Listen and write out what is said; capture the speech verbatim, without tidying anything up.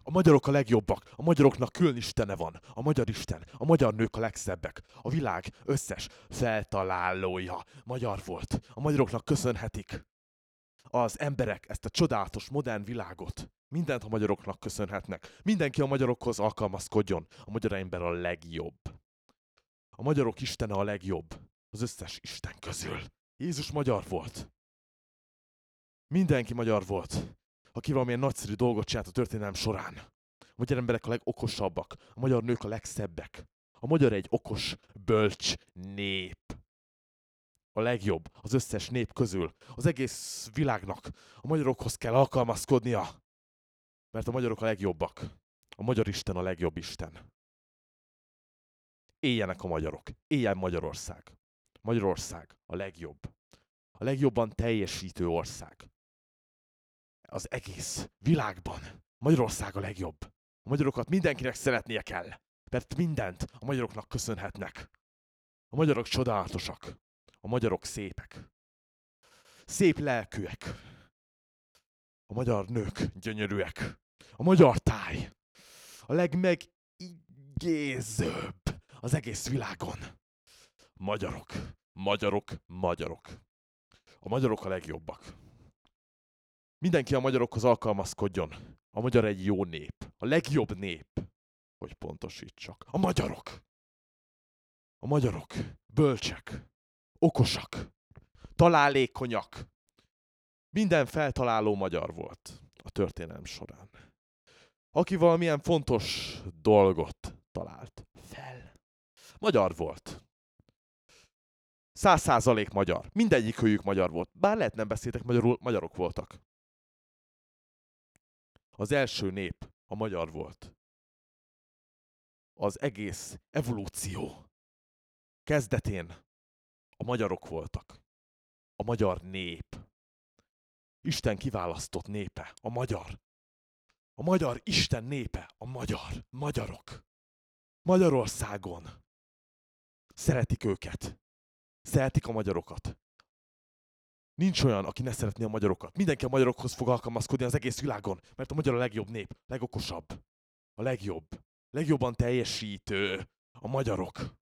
A magyarok a legjobbak, a magyaroknak külön istene van, a magyar isten, a magyar nők a legszebbek. A világ összes feltalálója magyar volt. A magyaroknak köszönhetik az emberek ezt a csodálatos, modern világot. Mindent a magyaroknak köszönhetnek. Mindenki a magyarokhoz alkalmazkodjon. A magyar ember a legjobb. A magyarok istene a legjobb az összes isten közül. Jézus magyar volt. Mindenki magyar volt, aki valamilyen nagyszerű dolgot csinált a történelem során. A magyar emberek a legokosabbak, a magyar nők a legszebbek. A magyar egy okos, bölcs nép. A legjobb az összes nép közül. Az egész világnak a magyarokhoz kell alkalmazkodnia. Mert a magyarok a legjobbak. A magyar Isten a legjobb Isten. Éljenek a magyarok. Éljen Magyarország. Magyarország a legjobb. A legjobban teljesítő ország. Az egész világban. Magyarország a legjobb. A magyarokat mindenkinek szeretnie kell. Mert mindent a magyaroknak köszönhetnek. A magyarok csodálatosak. A magyarok szépek. Szép lelkűek. A magyar nők gyönyörűek. A magyar táj a legmegigézőbb az egész világon. Magyarok, magyarok, magyarok. A magyarok a legjobbak. Mindenki a magyarokhoz alkalmazkodjon. A magyar egy jó nép. A legjobb nép. Hogy pontosítsak. A magyarok. A magyarok bölcsek, okosak, találékonyak. Minden feltaláló magyar volt a történelem során. Aki valamilyen fontos dolgot talált fel. Magyar volt. Száz százalék magyar. Mindegyikőjük magyar volt. Bár lehet nem beszéltek magyarul, magyarok voltak. Az első nép a magyar volt. Az egész evolúció kezdetén a magyarok voltak. A magyar nép. Isten kiválasztott népe. A magyar. A magyar Isten népe. A magyar. Magyarok. Magyarországon. Szeretik őket. Szeretik a magyarokat. Nincs olyan, aki ne szeretné a magyarokat. Mindenki a magyarokhoz fog alkalmazkodni az egész világon, mert a magyar a legjobb nép, legokosabb, a legjobb, legjobban teljesítő a magyarok.